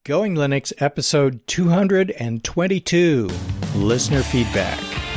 Going Linux, episode 222, Listener Feedback.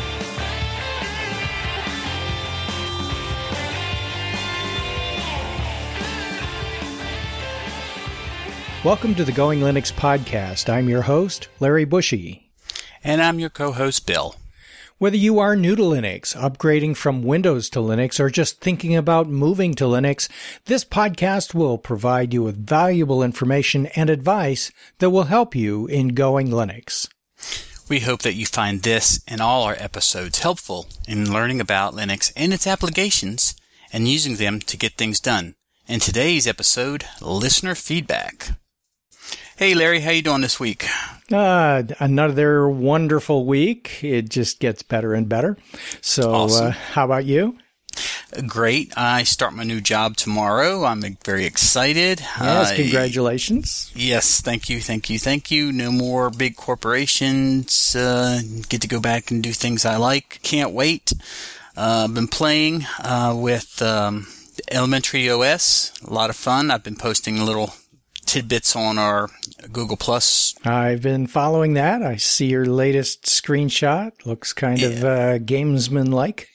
Welcome to the Going Linux podcast. I'm your host, Larry Bushy. And I'm your co-host, Bill. Whether you are new to Linux, upgrading from Windows to Linux, or just thinking about moving to Linux, this podcast will provide you with valuable information and advice that will help you in Going Linux. We hope that you find this and all our episodes helpful in learning about Linux and its applications and using them to get things done. In today's episode, Listener Feedback. Hey Larry, how you doing this week? Another wonderful week. It just gets better and better. So, awesome. How about you? Great. I start my new job tomorrow. I'm very excited. Yes, congratulations. Yes, thank you. No more big corporations. Get to go back and do things I like. Can't wait. I've been playing with Elementary OS. A lot of fun. I've been posting little tidbits on our Google Plus. I've been following that. I see your latest screenshot. Looks kind of gamesman-like.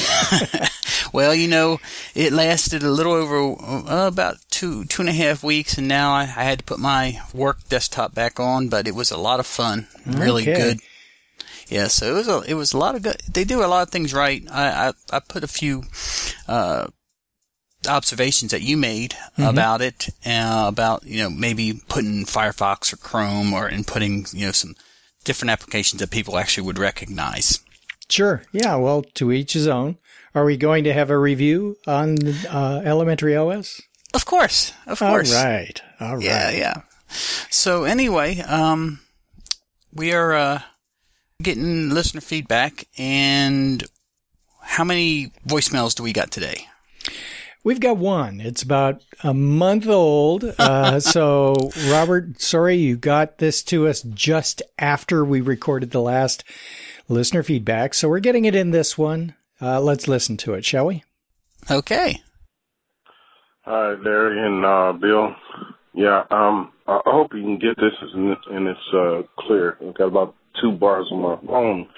Well, you know, it lasted a little over about two and a half weeks, and now I had to put my work desktop back on, but it was a lot of fun. Really good. Yeah, so it was a lot of good. They do a lot of things right. I put a few observations that you made about it, about, you know, maybe putting Firefox or Chrome or putting, you know, some different applications that people actually would recognize. Sure. Yeah. Well, to each his own. Are we going to have a review on Elementary OS? Of course. All right. Yeah. So anyway, we are getting listener feedback, and how many voicemails do we got today? We've got one. It's about a month old. So, Robert, sorry you got this to us just after we recorded the last listener feedback. So we're getting it in this one. Let's listen to it, shall we? Okay. Hi, Larry and Bill. Yeah, I hope you can get this and it's clear. I've got about 2 bars on my phone.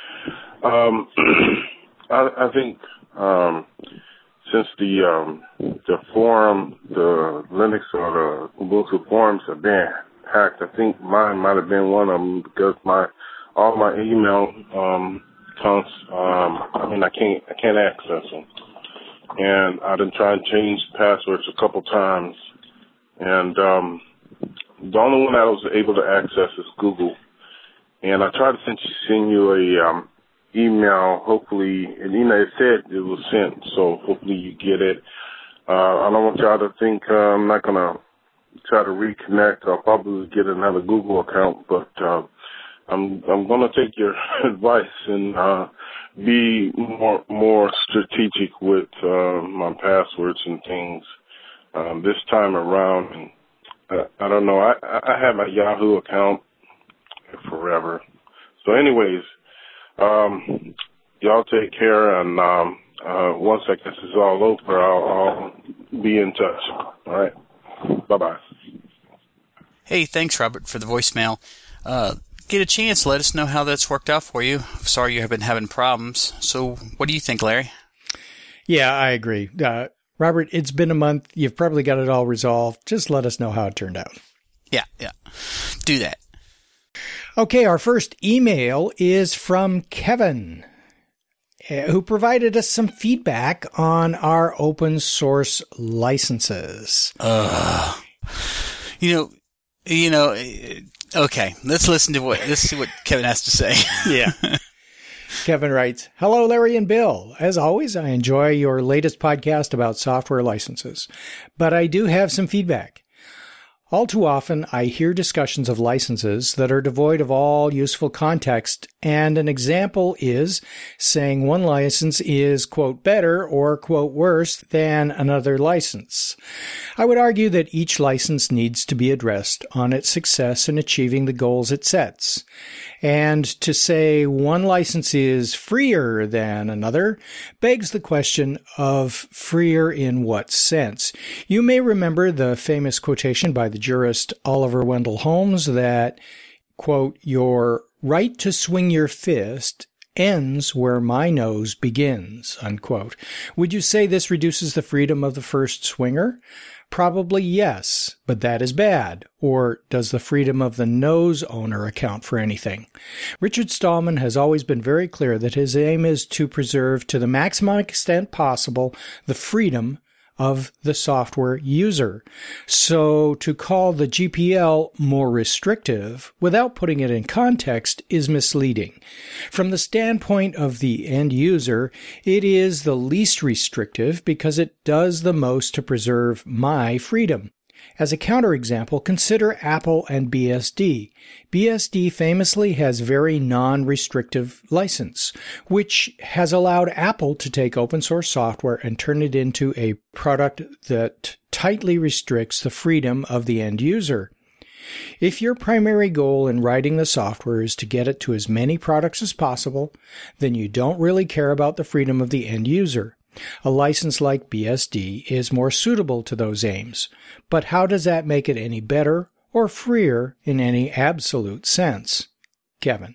I think since the forum, the Linux or the Ubuntu forums have been hacked, I think mine might have been one of them because all my email accounts, I can't access them. And I've been trying to change passwords a couple times. And the only one I was able to access is Google. And I tried to send you a email, hopefully, and it said it was sent, so hopefully you get it. I don't want y'all to think I'm not going to try to reconnect. I'll probably get another Google account, but I'm going to take your advice and be more strategic with my passwords and things this time around. And I don't know. I have a Yahoo account forever. So anyways, y'all take care, and once I guess it's all over, I'll be in touch. All right. Bye-bye. Hey, thanks, Robert, for the voicemail. Get a chance, let us know how that's worked out for you. Sorry you have been having problems. So what do you think, Larry? Yeah, I agree. Robert, it's been a month. You've probably got it all resolved. Just let us know how it turned out. Yeah. Do that. Okay, our first email is from Kevin, who provided us some feedback on our open source licenses. Okay, let's see what Kevin has to say. Yeah. Kevin writes, "Hello, Larry and Bill. As always, I enjoy your latest podcast about software licenses, but I do have some feedback. All too often, I hear discussions of licenses that are devoid of all useful context, and an example is saying one license is, quote, better or, quote, worse than another license. I would argue that each license needs to be addressed on its success in achieving the goals it sets. And to say one license is freer than another begs the question of freer in what sense. You may remember the famous quotation by the the jurist Oliver Wendell Holmes that, quote, "Your right to swing your fist ends where my nose begins," unquote. Would you say this reduces the freedom of the first swinger? Probably yes, but that is bad. Or does the freedom of the nose owner account for anything? Richard Stallman has always been very clear that his aim is to preserve to the maximum extent possible the freedom of the software user. So to call the GPL more restrictive without putting it in context is misleading. From the standpoint of the end user, it is the least restrictive because it does the most to preserve my freedom. As a counterexample, consider Apple and BSD. BSD famously has very non-restrictive license, which has allowed Apple to take open source software and turn it into a product that tightly restricts the freedom of the end user. If your primary goal in writing the software is to get it to as many products as possible, then you don't really care about the freedom of the end user. A license like BSD is more suitable to those aims, but how does that make it any better or freer in any absolute sense? Kevin.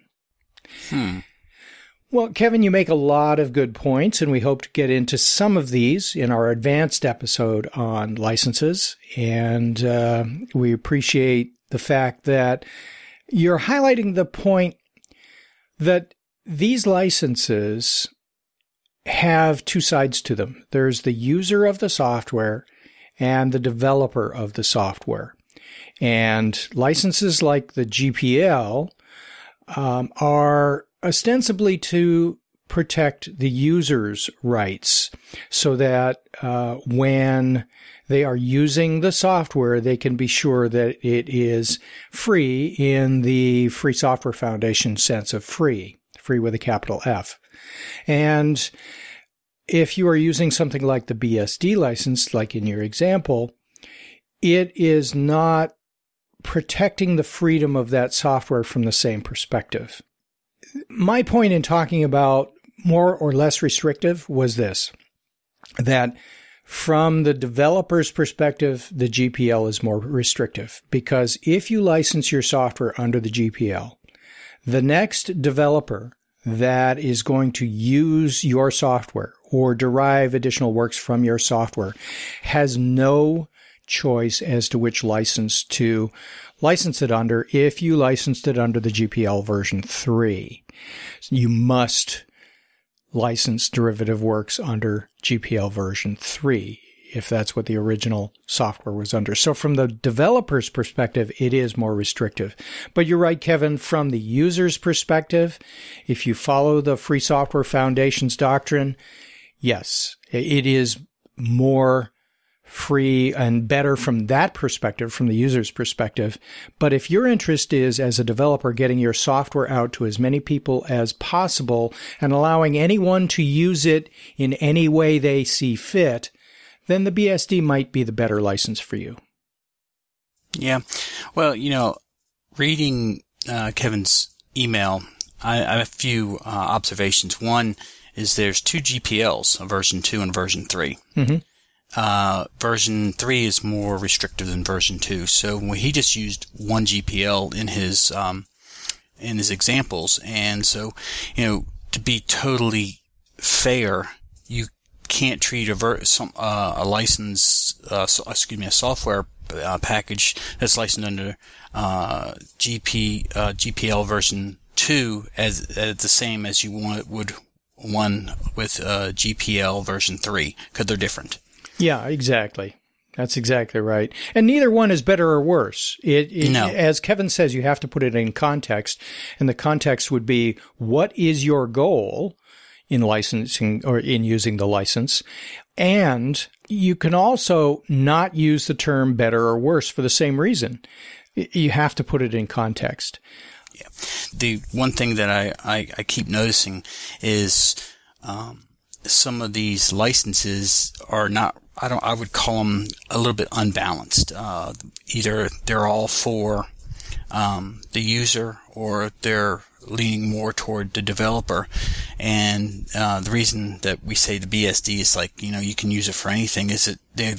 Well, Kevin, you make a lot of good points, and we hope to get into some of these in our advanced episode on licenses, and we appreciate the fact that you're highlighting the point that these licenses have two sides to them. There's the user of the software and the developer of the software. And licenses like the GPL are ostensibly to protect the user's rights so that when they are using the software, they can be sure that it is free in the Free Software Foundation sense of free with a capital F. And if you are using something like the BSD license, like in your example, it is not protecting the freedom of that software from the same perspective. My point in talking about more or less restrictive was this, that from the developer's perspective, the GPL is more restrictive, because if you license your software under the GPL, the next developer that is going to use your software or derive additional works from your software has no choice as to which license to license it under if you licensed it under the GPL version 3. You must license derivative works under GPL version 3 if that's what the original software was under. So from the developer's perspective, it is more restrictive. But you're right, Kevin, from the user's perspective, if you follow the Free Software Foundation's doctrine, yes, it is more free and better from that perspective, from the user's perspective. But if your interest is, as a developer, getting your software out to as many people as possible and allowing anyone to use it in any way they see fit, then the BSD might be the better license for you. Yeah. Well, reading Kevin's email, I have a few observations. One is there's two GPLs, a version 2 and version 3. Mm-hmm. Version 3 is more restrictive than version 2. So he just used one GPL in his examples. And so, to be totally fair, you can't treat a software package that's licensed under GPL version 2 as the same as you would one with GPL version 3, because they're different. Yeah, exactly. That's exactly right. And neither one is better or worse. No. As Kevin says, you have to put it in context, and the context would be, what is your goal in licensing or in using the license? And you can also not use the term better or worse for the same reason. You have to put it in context. Yeah. The one thing that I keep noticing is some of these licenses are not, I would call them a little bit unbalanced. Either they're all for the user or they're leaning more toward the developer. And the reason that we say the BSD is you can use it for anything is that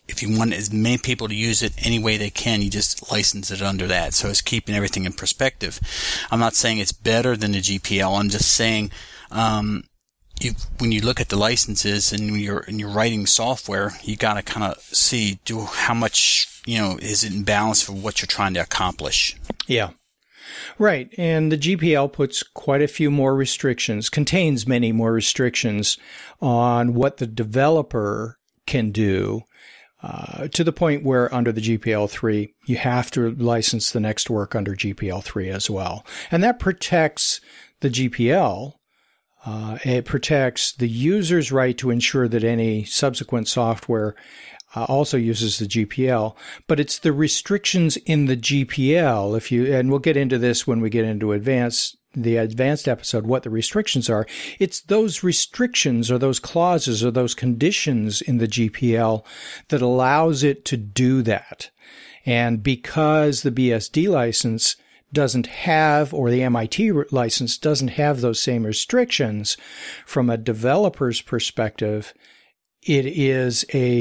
if you want as many people to use it any way they can, you just license it under that. So it's keeping everything in perspective. I'm not saying it's better than the GPL. I'm just saying, when you look at the licenses and when you're writing software, you got to kind of see how much, is it in balance for what you're trying to accomplish. Yeah. Right. And the GPL puts quite a few more restrictions, contains many more restrictions on what the developer can do, to the point where under the GPL3, you have to license the next work under GPL3 as well. And that protects the GPL. It protects the user's right to ensure that any subsequent software also uses the GPL, but it's the restrictions in the GPL. And we'll get into this when we get into the advanced episode, what the restrictions are. It's those restrictions or those clauses or those conditions in the GPL that allows it to do that. And because the BSD license doesn't have, or the MIT license doesn't have those same restrictions, from a developer's perspective, it is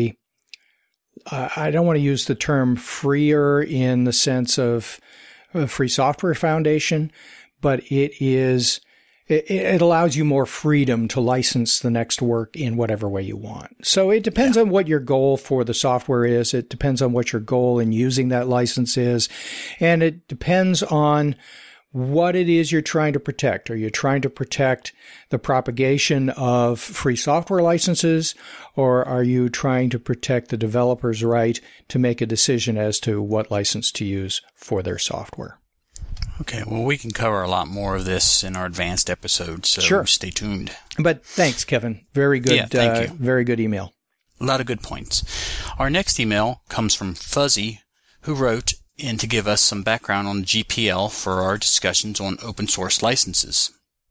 I don't want to use the term freer in the sense of a free software foundation, but it allows you more freedom to license the next work in whatever way you want. So it depends on what your goal for the software is. It depends on what your goal in using that license is. And it depends on what it is you're trying to protect. Are you trying to protect the propagation of free software licenses, or are you trying to protect the developer's right to make a decision as to what license to use for their software? Okay, well, we can cover a lot more of this in our advanced episode, so sure. Stay tuned. But thanks, Kevin. Very good. Yeah, thank you. Very good email. A lot of good points. Our next email comes from Fuzzy, who wrote in to give us some background on GPL for our discussions on open source licenses.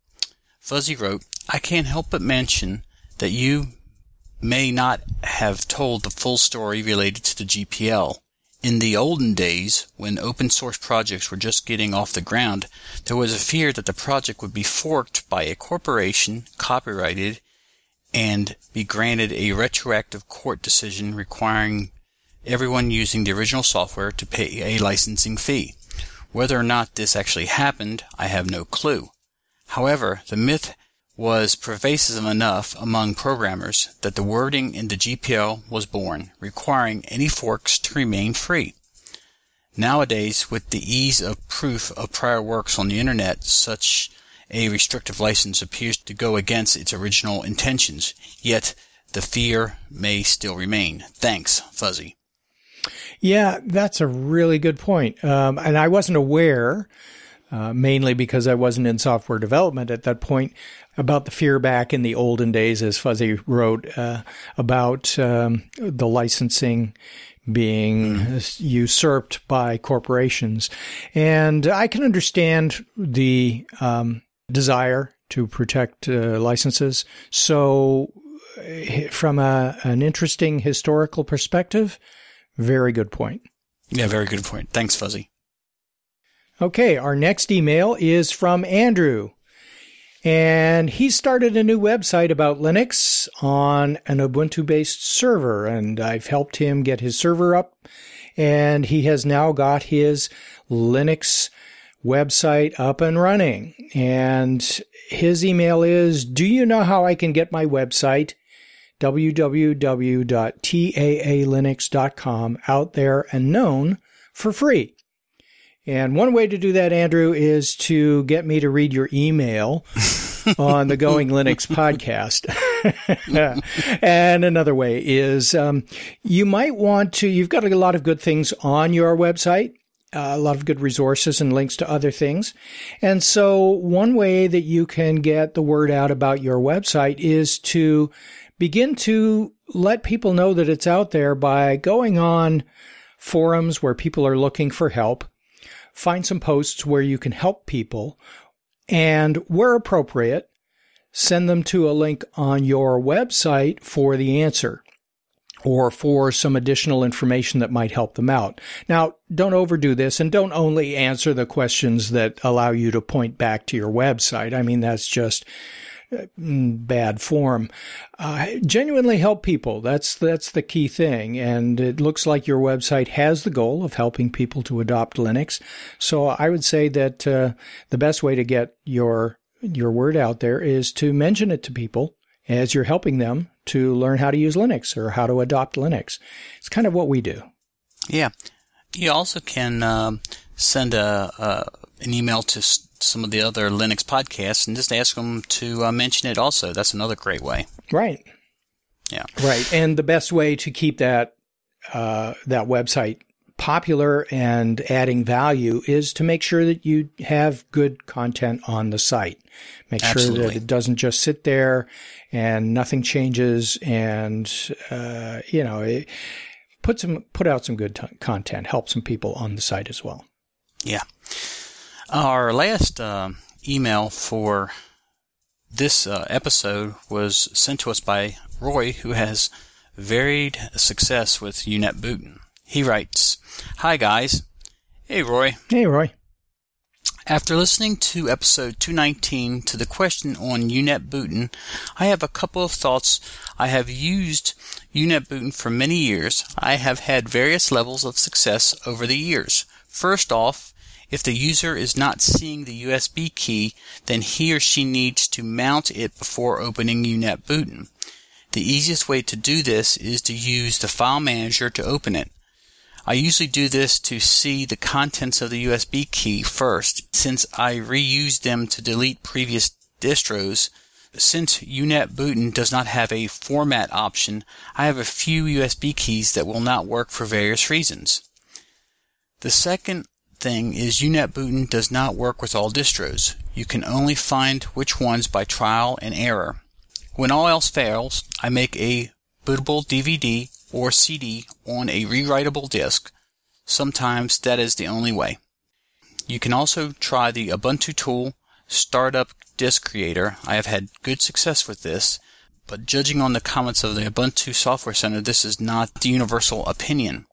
Fuzzy wrote, I can't help but mention that you may not have told the full story related to the GPL. In the olden days, when open source projects were just getting off the ground, there was a fear that the project would be forked by a corporation, copyrighted, and be granted a retroactive court decision requiring everyone using the original software to pay a licensing fee. Whether or not this actually happened, I have no clue. However, the myth was pervasive enough among programmers that the wording in the GPL was born, requiring any forks to remain free. Nowadays, with the ease of proof of prior works on the internet, such a restrictive license appears to go against its original intentions, yet the fear may still remain. Thanks, Fuzzy. Yeah, that's a really good point. And I wasn't aware, mainly because I wasn't in software development at that point, about the fear back in the olden days, as Fuzzy wrote, about the licensing being usurped by corporations. And I can understand the desire to protect licenses. So from an interesting historical perspective, very good point. Yeah, very good point. Thanks, Fuzzy. Okay, our next email is from Andrew. And he started a new website about Linux on an Ubuntu-based server. And I've helped him get his server up. And he has now got his Linux website up and running. And his email is, do you know how I can get my website www.taalinux.com out there and known for free? And one way to do that, Andrew, is to get me to read your email on the Going Linux podcast. And another way is you might want to, you've got a lot of good things on your website, a lot of good resources and links to other things. And so one way that you can get the word out about your website is to begin to let people know that it's out there by going on forums where people are looking for help. Find some posts where you can help people, and where appropriate, send them to a link on your website for the answer or for some additional information that might help them out. Now, don't overdo this, and don't only answer the questions that allow you to point back to your website. I mean, that's just bad form. Genuinely help people. That's the key thing. And it looks like your website has the goal of helping people to adopt Linux. So I would say that the best way to get your word out there is to mention it to people as you're helping them to learn how to use Linux or how to adopt Linux. It's kind of what we do. Yeah. You also can send an email to some of the other Linux podcasts and just ask them to mention it also. That's another great way. Right. Yeah. Right. And the best way to keep that website popular and adding value is to make sure that you have good content on the site. Make Absolutely. sure that it doesn't just sit there and nothing changes, and put out some good content, help some people on the site as well. Yeah. Our last email for this episode was sent to us by Roy, who has varied success with UNetbootin. He writes, "Hi guys." Hey Roy. Hey Roy. After listening to episode 219 to the question on UNetbootin, I have a couple of thoughts. I have used UNetbootin for many years. I have had various levels of success over the years. First off, if the user is not seeing the USB key, then he or she needs to mount it before opening UNetbootin. The easiest way to do this is to use the file manager to open it. I usually do this to see the contents of the USB key first, since I reuse them to delete previous distros. Since UNetbootin does not have a format option, I have a few USB keys that will not work for various reasons. The second thing is UNetbootin does not work with all distros. You can only find which ones by trial and error. When all else fails, I make a bootable DVD or CD on a rewritable disk. Sometimes that is the only way. You can also try the Ubuntu tool, Startup Disk Creator. I have had good success with this, but judging on the comments of the Ubuntu Software Center, this is not the universal opinion.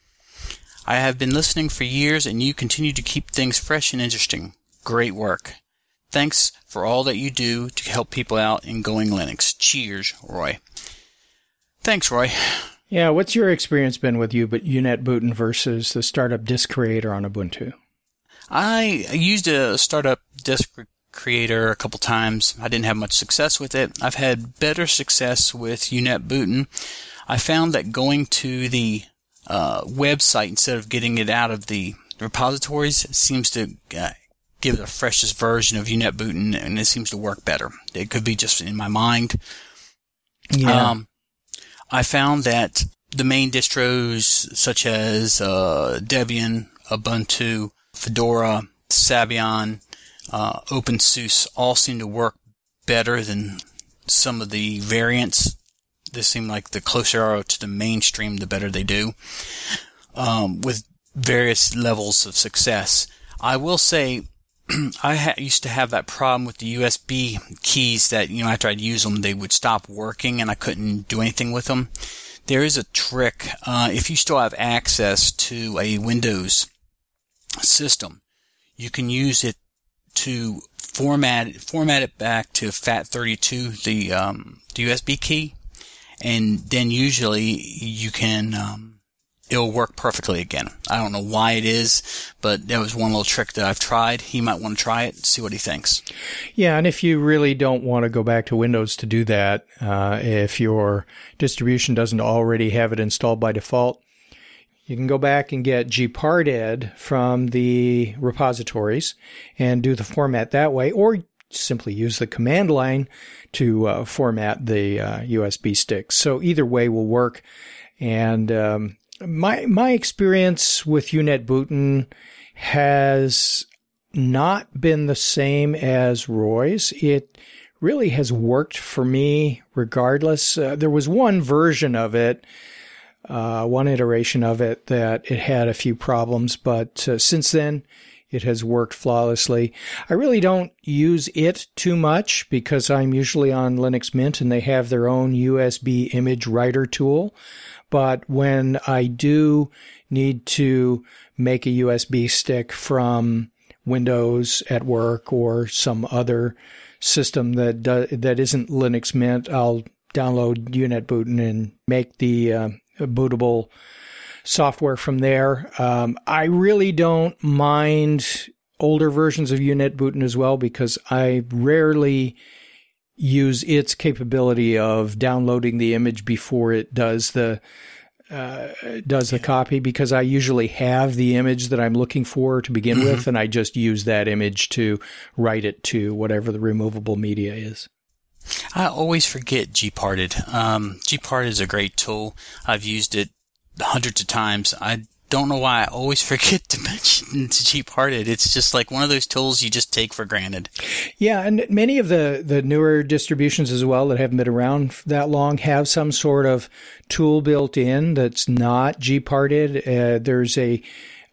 I have been listening for years, and you continue to keep things fresh and interesting. Great work. Thanks for all that you do to help people out in Going Linux. Cheers, Roy. Thanks, Roy. Yeah, what's your experience been with UNetbootin versus the Startup Disk Creator on Ubuntu? I used a Startup Disk Creator a couple times. I didn't have much success with it. I've had better success with UNetbootin. I found that going to the website instead of getting it out of the repositories seems to give the freshest version of UNetbootin, and it seems to work better. It could be just in my mind. Yeah. I found that the main distros such as Debian, Ubuntu, Fedora, Sabian, OpenSUSE all seem to work better than some of the variants. They seem like the closer you are to the mainstream, the better they do, with various levels of success. I will say I used to have that problem with the USB keys that, after I'd use them, they would stop working and I couldn't do anything with them. There is a trick. If you still have access to a Windows system, you can use it to format it back to FAT32, the USB key, and then usually you can it'll work perfectly again. I don't know why it is, but that was one little trick that I've tried. He might want to try it, see what he thinks. Yeah, and if you really don't want to go back to Windows to do that, if your distribution doesn't already have it installed by default, you can go back and get gparded from the repositories and do the format that way, or simply use the command line to format the USB sticks. So either way will work. And my experience with UNetbootin has not been the same as Roy's. It really has worked for me regardless. There was one version of it, one iteration of it, that it had a few problems, but since then it has worked flawlessly. I really don't use it too much because I'm usually on Linux Mint and they have their own USB image writer tool. But when I do need to make a USB stick from Windows at work or some other system that isn't Linux Mint, I'll download UNetbootin and make the bootable software from there. I really don't mind older versions of UNetbootin as well, because I rarely use its capability of downloading the image before it does the copy, because I usually have the image that I'm looking for to begin with, and I just use that image to write it to whatever the removable media is. I always forget Gparted. Gparted is a great tool. I've used it hundreds of times. I don't know why I always forget to mention Gparted. It's just like one of those tools you just take for granted. Yeah, and many of the newer distributions as well that haven't been around that long have some sort of tool built in that's not Gparted. There's a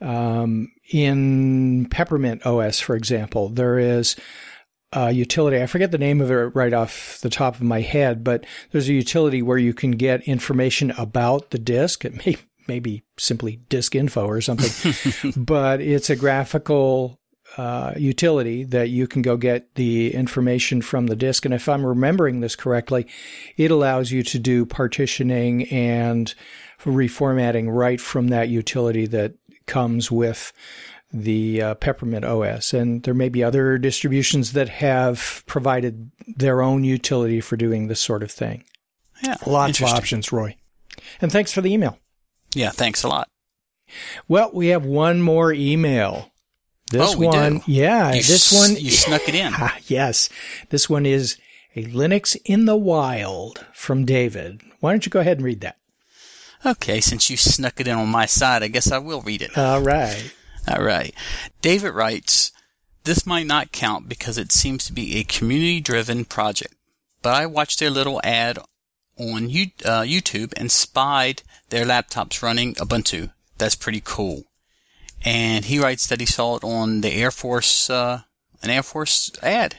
in Peppermint OS, for example, there is a utility. I forget the name of it right off the top of my head, but there's a utility where you can get information about the disk. It may be simply disk info or something, but it's a graphical utility that you can go get the information from the disk. And if I'm remembering this correctly, it allows you to do partitioning and reformatting right from that utility that comes with the Peppermint OS. And there may be other distributions that have provided their own utility for doing this sort of thing. Yeah, lots of options, Roy. And thanks for the email. Yeah, thanks a lot. Well, we have one more email. This one, do. Yeah, you snuck it in. Yes. This one is a Linux in the Wild from David. Why don't you go ahead and read that? Okay, since you snuck it in on my side, I guess I will read it. All right. David writes, "This might not count because it seems to be a community-driven project, but I watched their little ad on YouTube and spied their laptops running Ubuntu. That's pretty cool." And he writes that he saw it on the Air Force, an Air Force ad.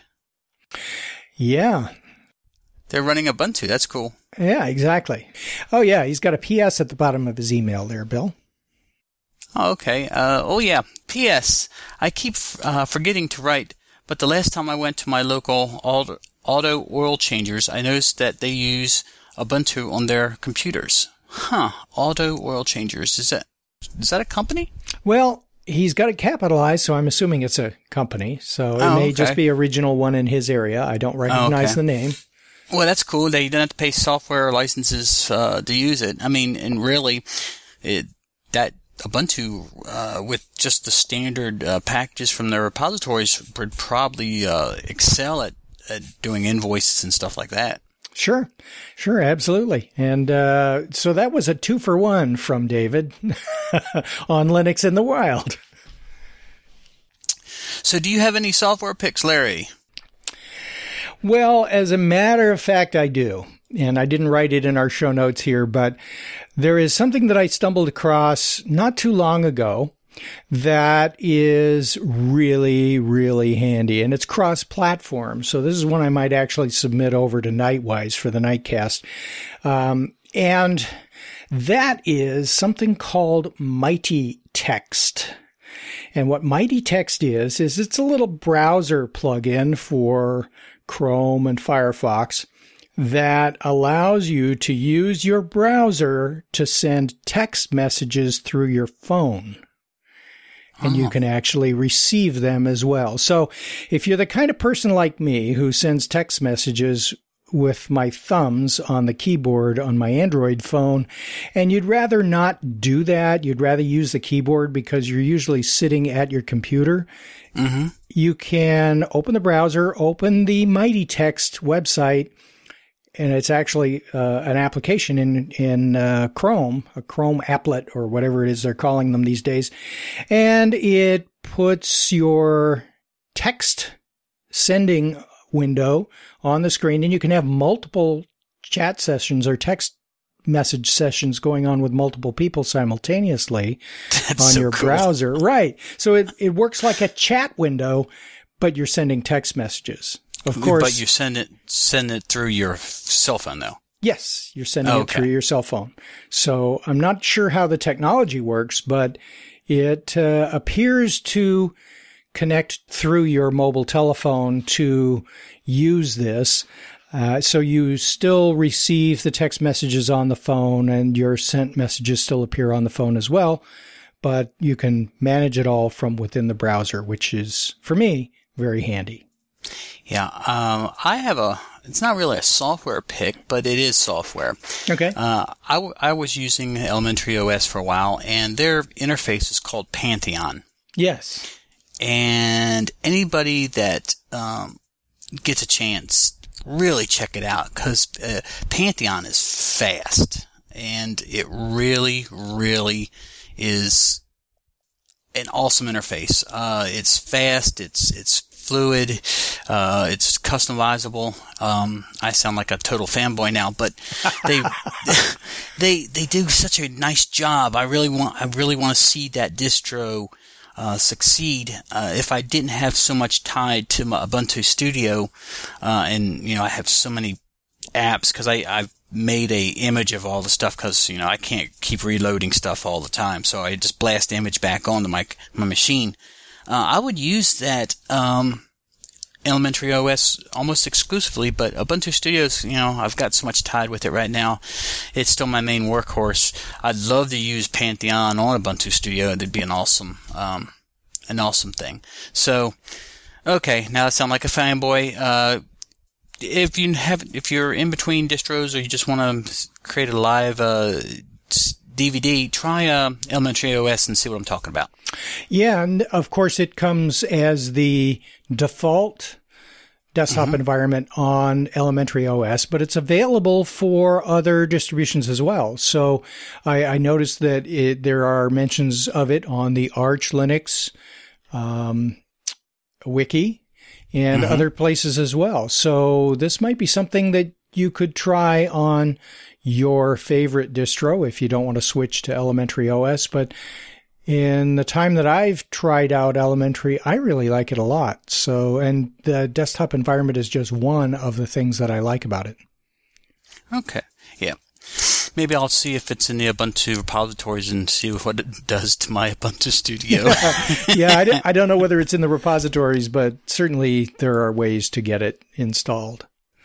Yeah. They're running Ubuntu. That's cool. Yeah, exactly. Oh, yeah. He's got a PS at the bottom of his email there, Bill. Oh, okay. P.S. I keep forgetting to write, but the last time I went to my local auto oil changers, I noticed that they use Ubuntu on their computers. Auto oil changers. Is that a company? Well, he's got it capitalized, so I'm assuming it's a company. So it may just be a regional one in his area. I don't recognize the name. Well, that's cool. They don't have to pay software licenses to use it. I mean, and really, that Ubuntu, with just the standard packages from their repositories, would probably excel at doing invoices and stuff like that. Sure, absolutely. And so that was a 2-for-1 from David on Linux in the Wild. So do you have any software picks, Larry? Well, as a matter of fact, I do. And I didn't write it in our show notes here, but there is something that I stumbled across not too long ago that is really, really handy, and it's cross-platform. So this is one I might actually submit over to Nightwise for the Nightcast. And that is something called Mighty Text. And what Mighty Text is it's a little browser plugin for Chrome and Firefox that allows you to use your browser to send text messages through your phone. And you can actually receive them as well. So if you're the kind of person like me who sends text messages with my thumbs on the keyboard on my Android phone, and you'd rather not do that, you'd rather use the keyboard because you're usually sitting at your computer, you can open the browser, open the Mighty Text website, and it's actually an application in Chrome, a Chrome applet or whatever it is they're calling them these days. And it puts your text sending window on the screen, and you can have multiple chat sessions or text message sessions going on with multiple people simultaneously on your browser. Right. So it works like a chat window, but you're sending text messages. Of course. But you send it through your cell phone, though. Yes, you're sending it through your cell phone. So I'm not sure how the technology works, but it appears to connect through your mobile telephone to use this. So you still receive the text messages on the phone, and your sent messages still appear on the phone as well, but you can manage it all from within the browser, which is, for me, very handy. Yeah, I have it's not really a software pick, but it is software. Okay. I was using Elementary OS for a while, and their interface is called Pantheon. Yes. And anybody that gets a chance, really check it out, because Pantheon is fast, and it really, really is an awesome interface. It's fast, it's fluid, it's customizable. I sound like a total fanboy now, but they do such a nice job. I really want to see that distro succeed. If I didn't have so much tied to my Ubuntu Studio, and I have so many apps, because I've made a image of all the stuff, because I can't keep reloading stuff all the time, so I just blast the image back onto my machine. I would use that Elementary OS almost exclusively, but Ubuntu Studios, I've got so much tied with it right now. It's still my main workhorse. I'd love to use Pantheon on Ubuntu Studio. It'd be an awesome thing. So, okay, now I sound like a fanboy. If you're in between distros, or you just want to create a live DVD, try Elementary OS and see what I'm talking about. Yeah, and of course it comes as the default desktop environment on Elementary OS, but it's available for other distributions as well. So I noticed that there are mentions of it on the Arch Linux wiki and other places as well. So this might be something that you could try on your favorite distro if you don't want to switch to Elementary OS. But in the time that I've tried out Elementary, I really like it a lot. So, and the desktop environment is just one of the things that I like about it. Okay. Yeah. Maybe I'll see if it's in the Ubuntu repositories and see what it does to my Ubuntu Studio. Yeah, I don't know whether it's in the repositories, but certainly there are ways to get it installed.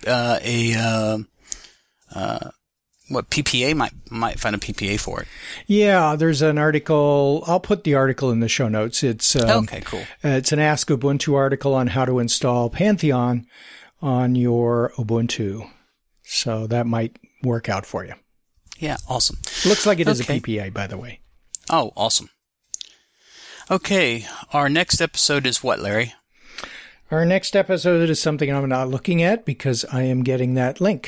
PPA might find a PPA for it. Yeah, there's an article. I'll put the article in the show notes. It's okay, cool. It's an Ask Ubuntu article on how to install Pantheon on your Ubuntu. So that might work out for you. Yeah, awesome. Looks like it is a PPA, by the way. Oh, awesome. Okay, our next episode is what, Larry? Our next episode is something I'm not looking at because I am getting that link.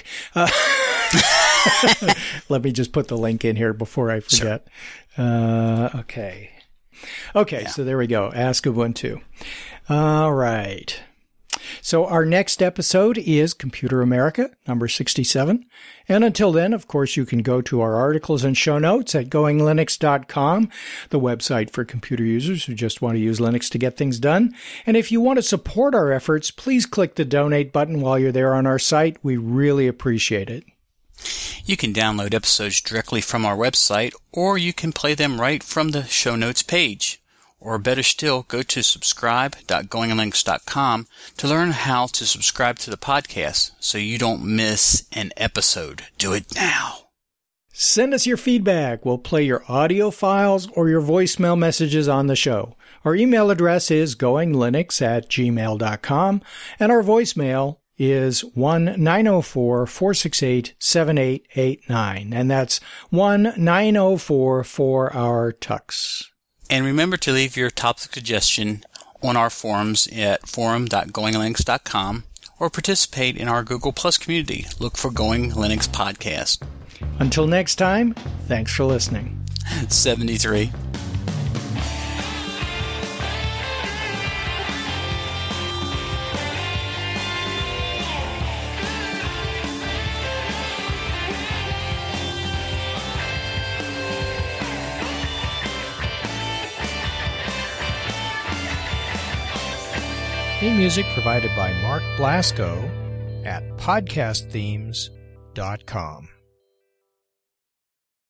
Let me just put the link in here before I forget. Sure. Okay, yeah. So there we go. Ask Ubuntu. All right. So our next episode is Computer America, number 67. And until then, of course, you can go to our articles and show notes at goinglinux.com, the website for computer users who just want to use Linux to get things done. And if you want to support our efforts, please click the donate button while you're there on our site. We really appreciate it. You can download episodes directly from our website, or you can play them right from the show notes page. Or better still, go to subscribe.goinglinux.com to learn how to subscribe to the podcast so you don't miss an episode. Do it now. Send us your feedback. We'll play your audio files or your voicemail messages on the show. Our email address is goinglinux@gmail.com, and our voicemail is 1-904-468-7889, and that's 1-904-4-our-TUX. And remember to leave your topic suggestion on our forums at forum.goinglinux.com or participate in our Google Plus community. Look for Going Linux Podcast. Until next time, thanks for listening. 73. Theme music provided by Mark Blasco at podcastthemes.com.